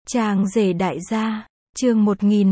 Chàng rể đại gia, chương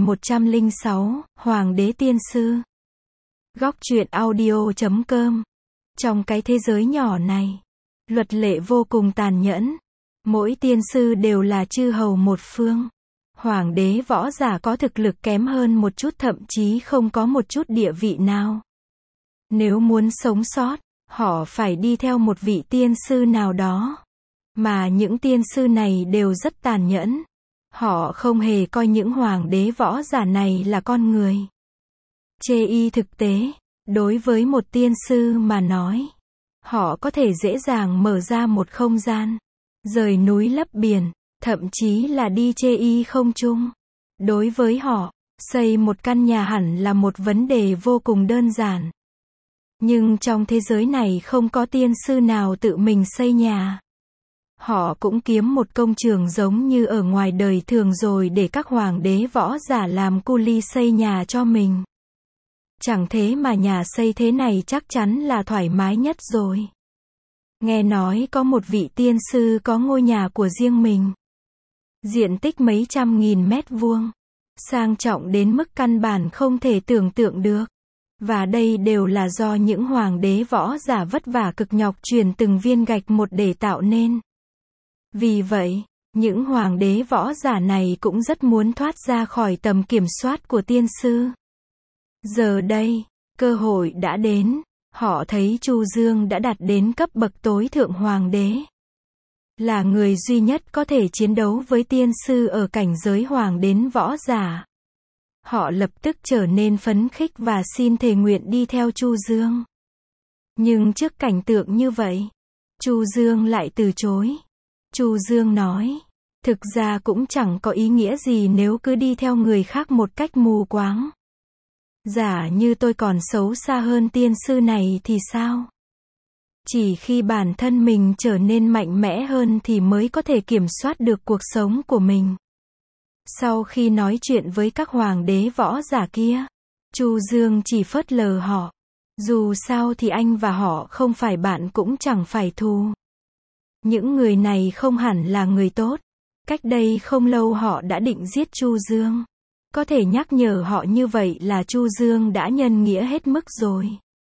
1106, Hoàng đế tiên sư. Góc truyện audio.com. Trong cái thế giới nhỏ này, luật lệ vô cùng tàn nhẫn. Mỗi tiên sư đều là chư hầu một phương. Hoàng đế võ giả có thực lực kém hơn một chút, thậm chí không có một chút địa vị nào. Nếu muốn sống sót, họ phải đi theo một vị tiên sư nào đó. Mà những tiên sư này đều rất tàn nhẫn. Họ không hề coi những hoàng đế võ giả này là con người. Chê y thực tế, đối với một tiên sư mà nói, họ có thể dễ dàng mở ra một không gian, rời núi lấp biển, thậm chí là đi chê y không trung. Đối với họ, xây một căn nhà hẳn là một vấn đề vô cùng đơn giản. Nhưng trong thế giới này không có tiên sư nào tự mình xây nhà. Họ cũng kiếm một công trường giống như ở ngoài đời thường rồi để các hoàng đế võ giả làm cu li xây nhà cho mình. Chẳng thế mà nhà xây thế này chắc chắn là thoải mái nhất rồi. Nghe nói có một vị tiên sư có ngôi nhà của riêng mình. Diện tích mấy trăm nghìn mét vuông. Sang trọng đến mức căn bản không thể tưởng tượng được. Và đây đều là do những hoàng đế võ giả vất vả cực nhọc chuyển từng viên gạch một để tạo nên. Vì vậy, những hoàng đế võ giả này cũng rất muốn thoát ra khỏi tầm kiểm soát của tiên sư. Giờ đây, cơ hội đã đến, họ thấy Chu Dương đã đạt đến cấp bậc tối thượng hoàng đế. Là người duy nhất có thể chiến đấu với tiên sư ở cảnh giới hoàng đế võ giả. Họ lập tức trở nên phấn khích và xin thề nguyện đi theo Chu Dương. Nhưng trước cảnh tượng như vậy, Chu Dương lại từ chối. Chu Dương nói, thực ra cũng chẳng có ý nghĩa gì nếu cứ đi theo người khác một cách mù quáng. Giả như tôi còn xấu xa hơn tiên sư này thì sao? Chỉ khi bản thân mình trở nên mạnh mẽ hơn thì mới có thể kiểm soát được cuộc sống của mình. Sau khi nói chuyện với các hoàng đế võ giả kia, Chu Dương chỉ phớt lờ họ. Dù sao thì anh và họ không phải bạn cũng chẳng phải thù. Những người này không hẳn là người tốt. Cách đây không lâu họ đã định giết Chu Dương. Có thể nhắc nhở họ như vậy là Chu Dương đã nhân nghĩa hết mức rồi.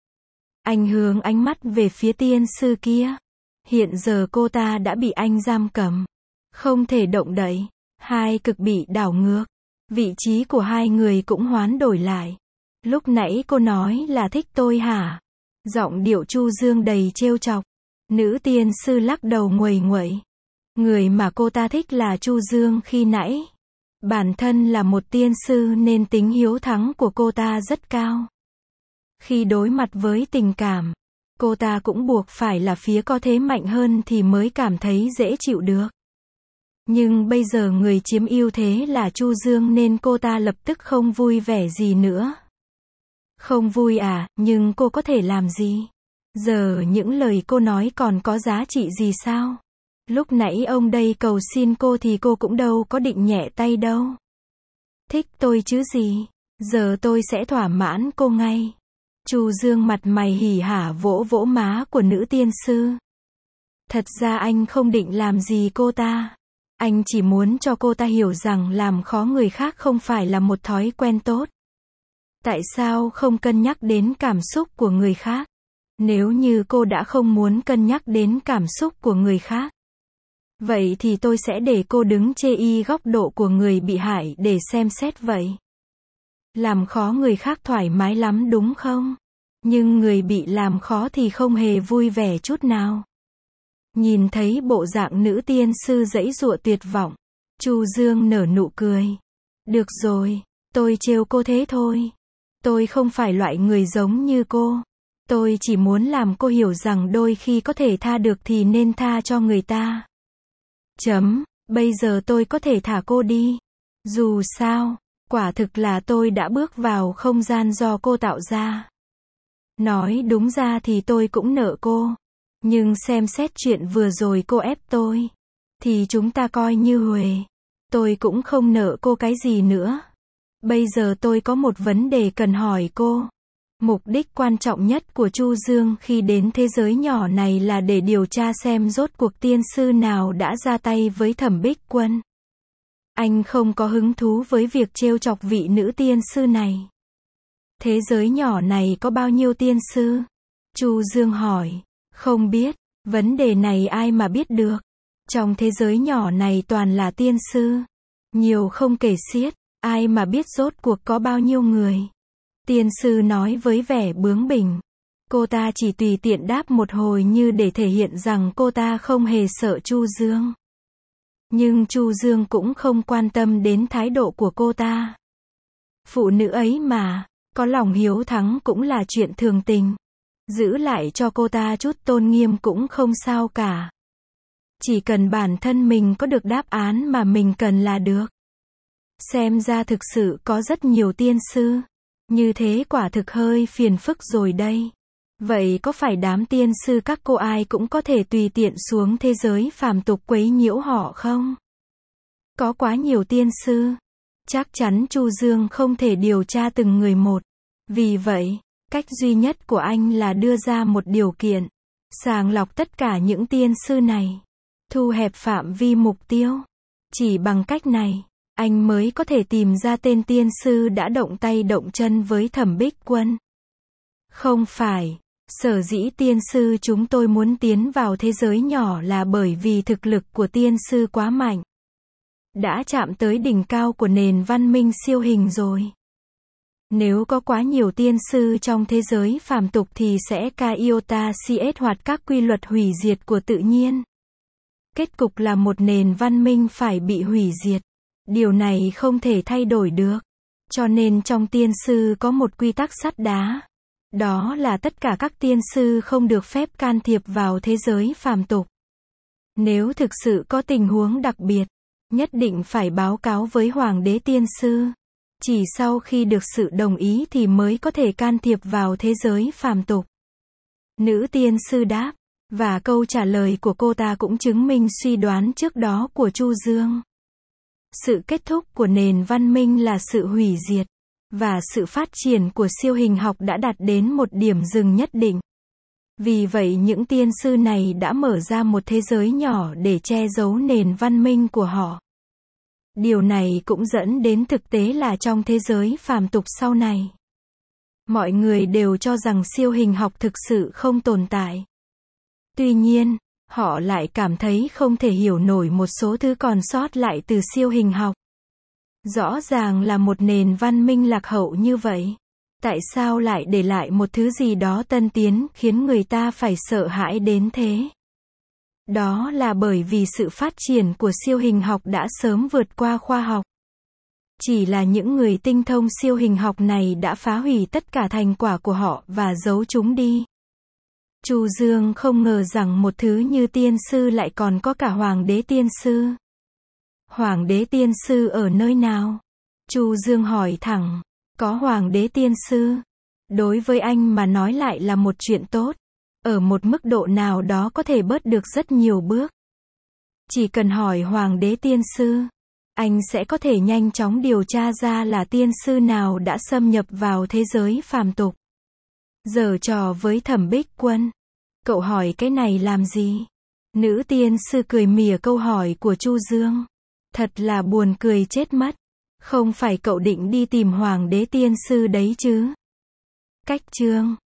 Anh hướng ánh mắt về phía tiên sư kia. Hiện giờ cô ta đã bị anh giam cầm. Không thể động đậy. Hai cực bị đảo ngược. Vị trí của hai người cũng hoán đổi lại. Lúc nãy cô nói là thích tôi hả? Giọng điệu Chu Dương đầy trêu chọc. Nữ tiên sư lắc đầu nguầy nguậy. Người mà cô ta thích là Chu Dương khi nãy. Bản thân là một tiên sư nên tính hiếu thắng của cô ta rất cao. Khi đối mặt với tình cảm, cô ta cũng buộc phải là phía có thế mạnh hơn thì mới cảm thấy dễ chịu được. Nhưng bây giờ người chiếm ưu thế là Chu Dương nên cô ta lập tức không vui vẻ gì nữa. Không vui à, nhưng cô có thể làm gì? Giờ những lời cô nói còn có giá trị gì sao? Lúc nãy ông đây cầu xin cô thì cô cũng đâu có định nhẹ tay đâu. Thích tôi chứ gì? Giờ tôi sẽ thỏa mãn cô ngay. Chu Dương mặt mày hỉ hả vỗ vỗ má của nữ tiên sư. Thật ra anh không định làm gì cô ta. Anh chỉ muốn cho cô ta hiểu rằng làm khó người khác không phải là một thói quen tốt. Tại sao không cân nhắc đến cảm xúc của người khác? Nếu như cô đã không muốn cân nhắc đến cảm xúc của người khác, vậy thì tôi sẽ để cô đứng chê y góc độ của người bị hại để xem xét vậy. Làm khó người khác thoải mái lắm đúng không? Nhưng người bị làm khó thì không hề vui vẻ chút nào. Nhìn thấy bộ dạng nữ tiên sư giãy giụa tuyệt vọng, Chu Dương nở nụ cười. Được rồi, tôi trêu cô thế thôi. Tôi không phải loại người giống như cô. Tôi chỉ muốn làm cô hiểu rằng đôi khi có thể tha được thì nên tha cho người ta. Bây giờ tôi có thể thả cô đi. Dù sao, quả thực là tôi đã bước vào không gian do cô tạo ra. Nói đúng ra thì tôi cũng nợ cô. Nhưng xem xét chuyện vừa rồi cô ép tôi, thì chúng ta coi như huề. Tôi cũng không nợ cô cái gì nữa. Bây giờ tôi có một vấn đề cần hỏi cô. Mục đích quan trọng nhất của Chu Dương khi đến thế giới nhỏ này là để điều tra xem rốt cuộc tiên sư nào đã ra tay với Thẩm Bích Quân. Anh không có hứng thú với việc trêu chọc vị nữ tiên sư này. Thế giới nhỏ này có bao nhiêu tiên sư? Chu Dương hỏi. Không biết, vấn đề này ai mà biết được. Trong thế giới nhỏ này toàn là tiên sư. Nhiều không kể xiết, ai mà biết rốt cuộc có bao nhiêu người. Tiên sư nói với vẻ bướng bỉnh. Cô ta chỉ tùy tiện đáp một hồi như để thể hiện rằng cô ta không hề sợ Chu Dương. Nhưng Chu Dương cũng không quan tâm đến thái độ của cô ta. Phụ nữ ấy mà, có lòng hiếu thắng cũng là chuyện thường tình. Giữ lại cho cô ta chút tôn nghiêm cũng không sao cả. Chỉ cần bản thân mình có được đáp án mà mình cần là được. Xem ra thực sự có rất nhiều tiên sư. Như thế quả thực hơi phiền phức rồi đây. Vậy có phải đám tiên sư các cô ai cũng có thể tùy tiện xuống thế giới phàm tục quấy nhiễu họ không? Có quá nhiều tiên sư. Chắc chắn Chu Dương không thể điều tra từng người một. Vì vậy, cách duy nhất của anh là đưa ra một điều kiện. Sàng lọc tất cả những tiên sư này. Thu hẹp phạm vi mục tiêu. Chỉ bằng cách này, anh mới có thể tìm ra tên tiên sư đã động tay động chân với Thẩm Bích Quân. Không phải, sở dĩ tiên sư chúng tôi muốn tiến vào thế giới nhỏ là bởi vì thực lực của tiên sư quá mạnh. Đã chạm tới đỉnh cao của nền văn minh siêu hình rồi. Nếu có quá nhiều tiên sư trong thế giới phàm tục thì sẽ iota cs hoặc các quy luật hủy diệt của tự nhiên. Kết cục là một nền văn minh phải bị hủy diệt. Điều này không thể thay đổi được. Cho nên trong tiên sư có một quy tắc sắt đá. Đó là tất cả các tiên sư không được phép can thiệp vào thế giới phàm tục. Nếu thực sự có tình huống đặc biệt, nhất định phải báo cáo với Hoàng đế tiên sư. Chỉ sau khi được sự đồng ý thì mới có thể can thiệp vào thế giới phàm tục. Nữ tiên sư đáp, và câu trả lời của cô ta cũng chứng minh suy đoán trước đó của Chu Dương. Sự kết thúc của nền văn minh là sự hủy diệt, và sự phát triển của siêu hình học đã đạt đến một điểm dừng nhất định. Vì vậy những tiên sư này đã mở ra một thế giới nhỏ để che giấu nền văn minh của họ. Điều này cũng dẫn đến thực tế là trong thế giới phàm tục sau này, mọi người đều cho rằng siêu hình học thực sự không tồn tại. Tuy nhiên, họ lại cảm thấy không thể hiểu nổi một số thứ còn sót lại từ siêu hình học. Rõ ràng là một nền văn minh lạc hậu như vậy. Tại sao lại để lại một thứ gì đó tân tiến khiến người ta phải sợ hãi đến thế? Đó là bởi vì sự phát triển của siêu hình học đã sớm vượt qua khoa học. Chỉ là những người tinh thông siêu hình học này đã phá hủy tất cả thành quả của họ và giấu chúng đi. Chu Dương không ngờ rằng một thứ như tiên sư lại còn có cả Hoàng đế tiên sư. Hoàng đế tiên sư ở nơi nào? Chu Dương hỏi thẳng. Có Hoàng đế tiên sư. Đối với anh mà nói lại là một chuyện tốt. Ở một mức độ nào đó có thể bớt được rất nhiều bước. Chỉ cần hỏi Hoàng đế tiên sư, anh sẽ có thể nhanh chóng điều tra ra là tiên sư nào đã xâm nhập vào thế giới phàm tục. Giở trò với Thẩm Bích Quân. Cậu hỏi cái này làm gì? Nữ tiên sư cười mỉa câu hỏi của Chu Dương. Thật là buồn cười chết mất. Không phải cậu định đi tìm Hoàng đế tiên sư đấy chứ? Cách chương